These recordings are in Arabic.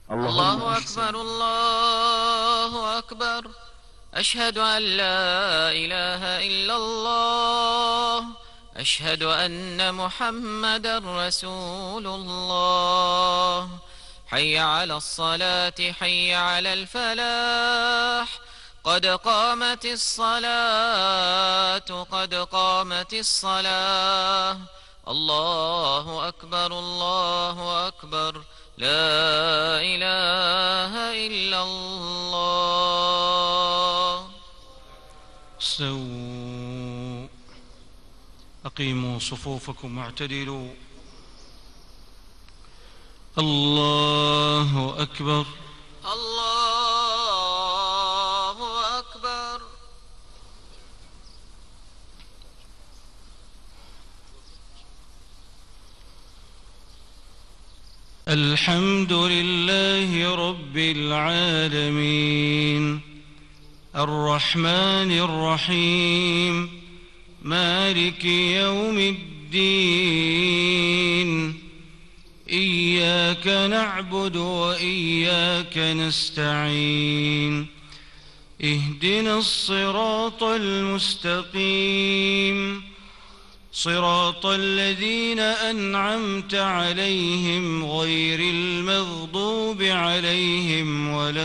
الله أكبر الله أكبر. أشهد أن لا إله إلا الله. أشهد أن محمدا رسول الله. حي على الصلاة حي على الفلاح. قد قامت الصلاة قد قامت الصلاة. الله أكبر الله أكبر. لا إله إلا الله. استووا، أقيموا صفوفكم واعتدلوا. الله أكبر الله أكبر. الحمد لله رب العالمين، الرحمن الرحيم، مالك يوم الدين. إياك نعبد وإياك نستعين. اهدنا الصراط المستقيم، صراط الذين أنعمت عليهم غير المغضوب عليهم ولا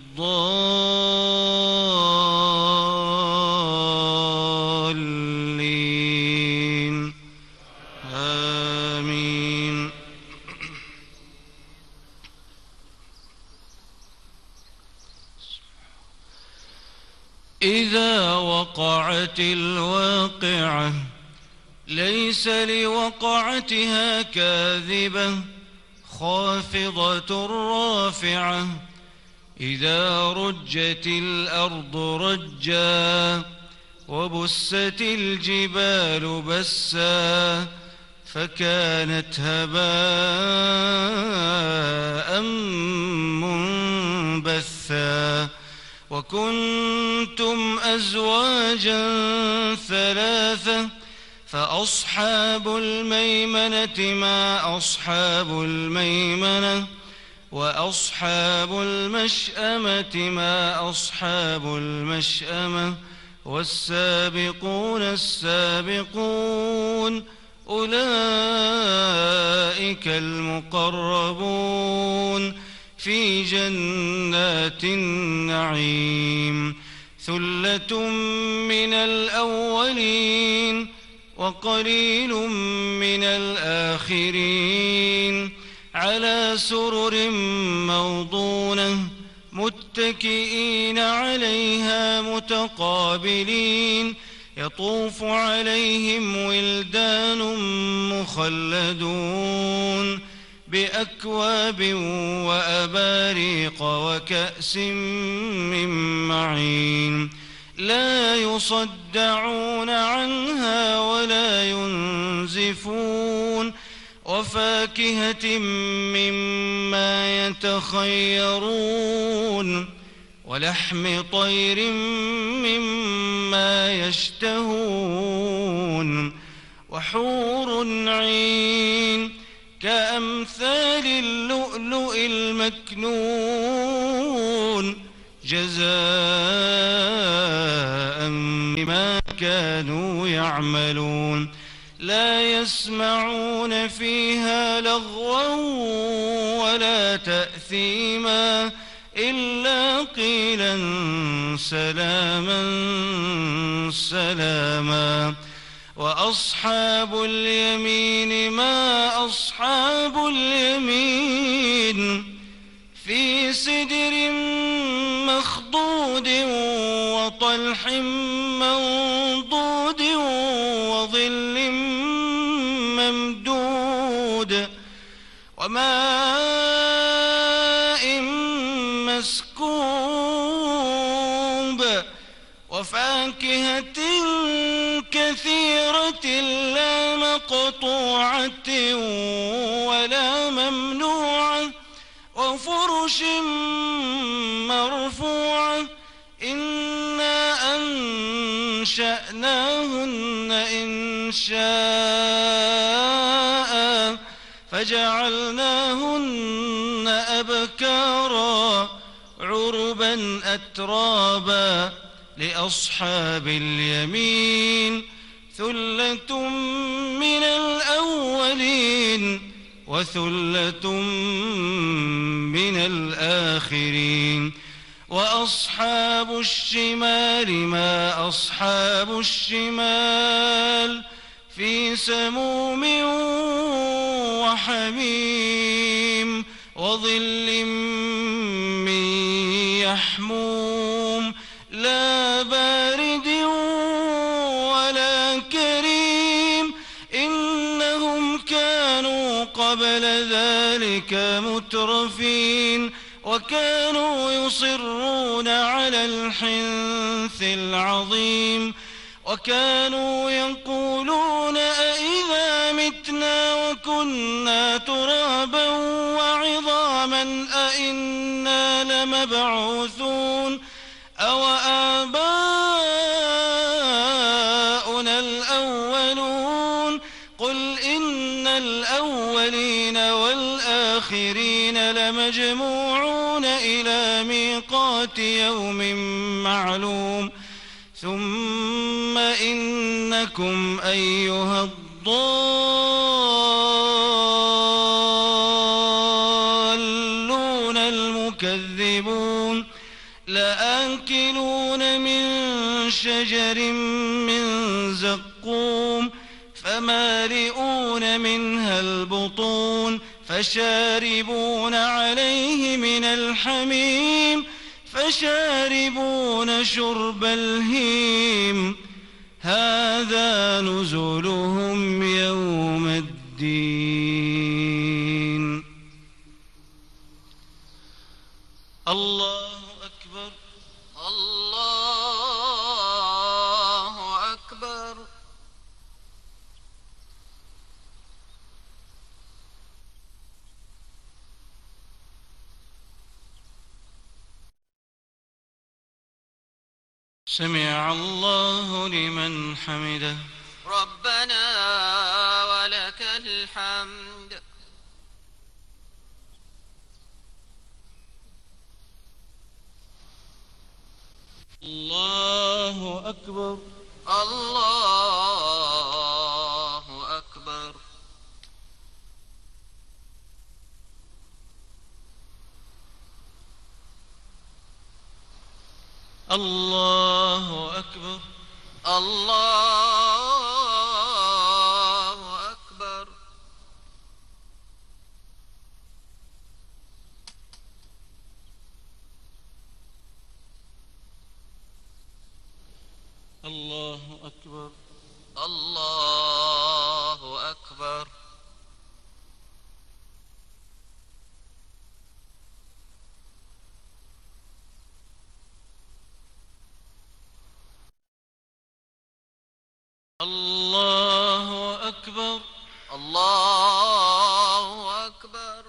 الضالين. آمين. إذا وقعت الواقعة ليس لوقعتها كاذبة خافضة رافعة. إذا رجت الأرض رجا وبست الجبال بسا فكانت هباء منبثا. وكنتم أزواجا ثلاثة فأصحاب الميمنة ما أصحاب الميمنة، وأصحاب المشأمة ما أصحاب المشأمة، والسابقون السابقون أولئك المقربون في جنات النعيم. ثلة من الأولين وقليل من الآخرين. على سرر موضونة متكئين عليها متقابلين. يطوف عليهم ولدان مخلدون بأكواب وأباريق وكأس من معين. لا يصدعون عنها ولا ينزفون. وفاكهة مما يتخيرون ولحم طير مما يشتهون. وحور عين كأمثال اللؤلؤ المكنون جزاء بما كانوا يعملون. لا يسمعون فيها لغوا ولا تأثيما إلا قيلا سلاما سلاما. وأصحاب اليمين ما أصحاب اليمين. في سدر مخضود وطلح منضود وظل ممدود وماء مسكوب. وفاكهة كثيرة لا مقطوعة ولا ممنوعة. وفرش مرفوعة. إنا أنشأناهن إنشاء فجعلناهن أبكارا عربا أترابا لأصحاب اليمين ثلة من الأولين وثلة من الآخرين وأصحاب الشمال ما أصحاب الشمال في سموم وحميم وظل من يحموم لا بارد ولا كريم إنهم كانوا قبل ذلك مترفين وكانوا يصرون على الحنث العظيم وكانوا يقولون أئذا متنا وكنا ترابا وعظاما أئنا لمبعوثون أو آباؤنا الأولون قل إن الأولين والآخرين لمجموعون إلى ميقات يوم معلوم ثم إنكم أيها الضالون المكذبون لآكلون من شجر من زقوم فمالئون منها البطون فشاربون عليه من الحميم فشاربون شرب الهيم هذا نزلهم يوم الدين. الله أكبر الله أكبر. سمع الله لمن حمده ربنا ولك الحمد. الله أكبر الله أكبر. الله أكبر الله أكبر. الله أكبر الله أكبر. الله أكبر الله أكبر.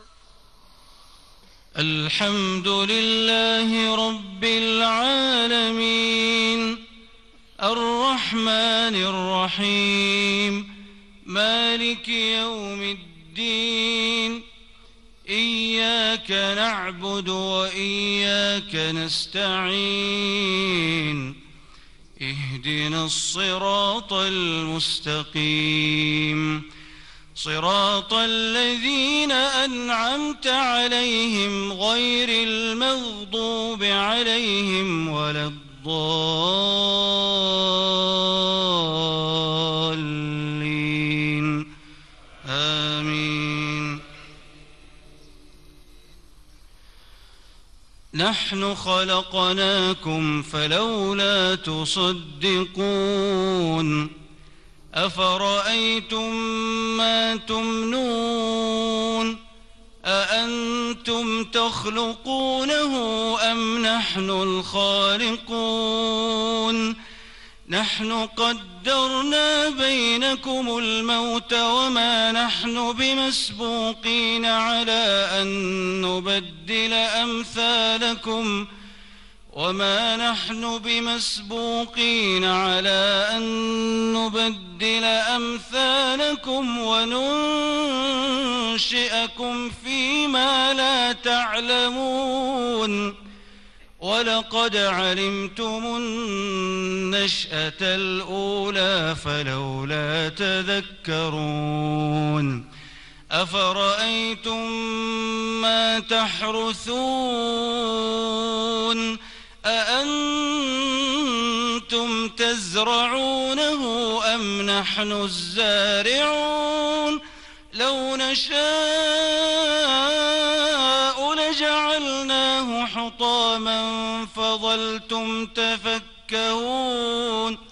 الحمد لله رب العالمين الرحمن الرحيم مالك يوم الدين إياك نعبد وإياك نستعين اهدنا الصراط المستقيم صراط الذين أنعمت عليهم غير المغضوب عليهم ولا الضالين آمين. نحن خلقناكم فلولا تصدقون أفرأيتم ما تمنون أأنتم تخلقونه أم نحن الخالقون نحن قدرنا بينكم الموت وما نحن بمسبوقين على أن نبدل أمثالكم وننشئكم فيما لا تعلمون ولقد علمتم النشأة الأولى فلولا تذكرون أفرأيتم ما تحرثون أأنتم تزرعونه أم نحن الزارعون لو نشاء لجعلناه حطاما فظلتم تفكهون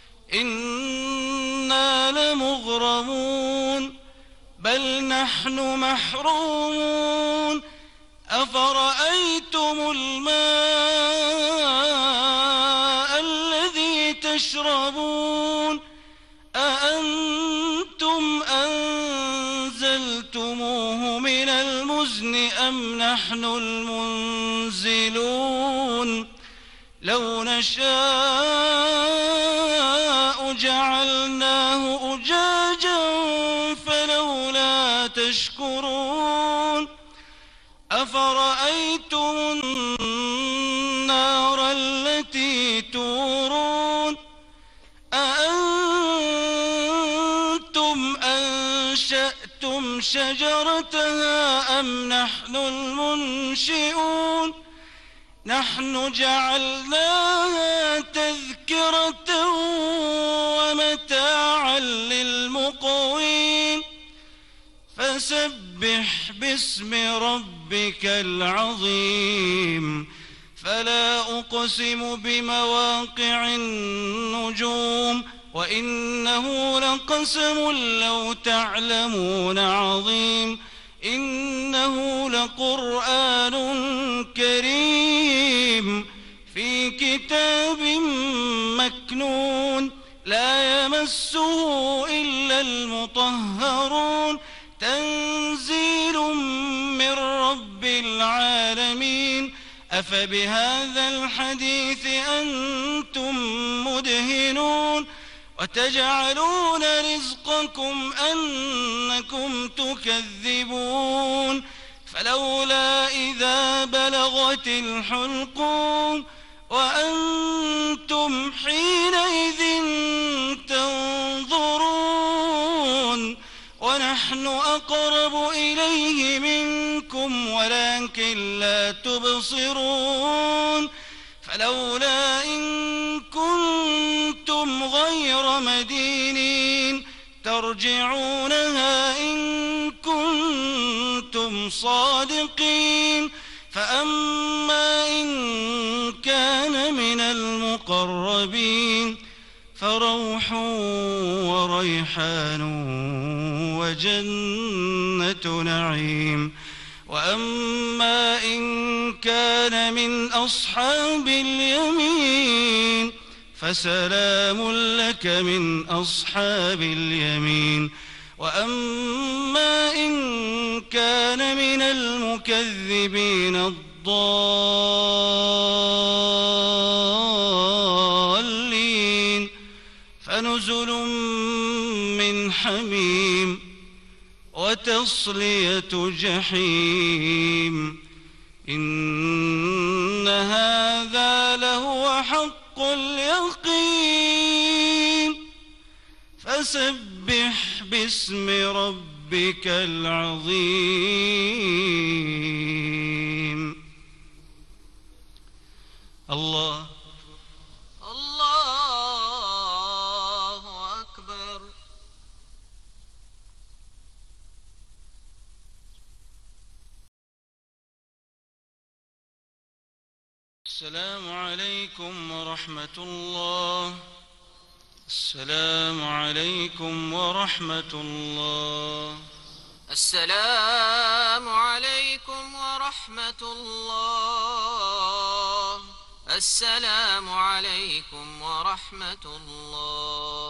إنا لمغرمون بل نحن محرومون أفرأيتم الماء الذي تشربون أأنتم أنزلتموه من المزن أم نحن المنزلون لو نشاء جعلناه أجاجا فلولا تشكرون أفرأيتم النار التي تورون أأنتم أنشأتم شجرتها أم نحن المنشئون نحن جعلناها تذكرة ومتاعا للمقوين فسبح باسم ربك العظيم فلا أقسم بمواقع النجوم وإنه لقسم لو تعلمون عظيم إنه لقرآن كريم في كتاب مكنون لا يمسه إلا المطهرون تنزيل من رب العالمين أفبهذا الحديث أنتم مدهنون وتجعلون رزقكم أنكم تكذبون فلولا إذا بلغت الحلقوم وأنتم حينئذ تنظرون ونحن أقرب إليه منكم ولكن لا تبصرون فلولا إن كنتم غير مدينين ترجعونها إن كنتم صادقين فأما إن كان من المقربين فروح وريحان وجنة نعيم وأما إن كان من أصحاب اليمين فسلام لك من أصحاب اليمين وأما إن كان من المكذبين الضالين فنزل من حميم وتصلية جحيم إن هذا لهو حق اليقين فسبح باسم ربك العظيم الله الله أكبر. السلام عليكم ورحمة الله. السلام عليكم ورحمة الله. السلام عليكم ورحمة الله. السلام عليكم ورحمة الله.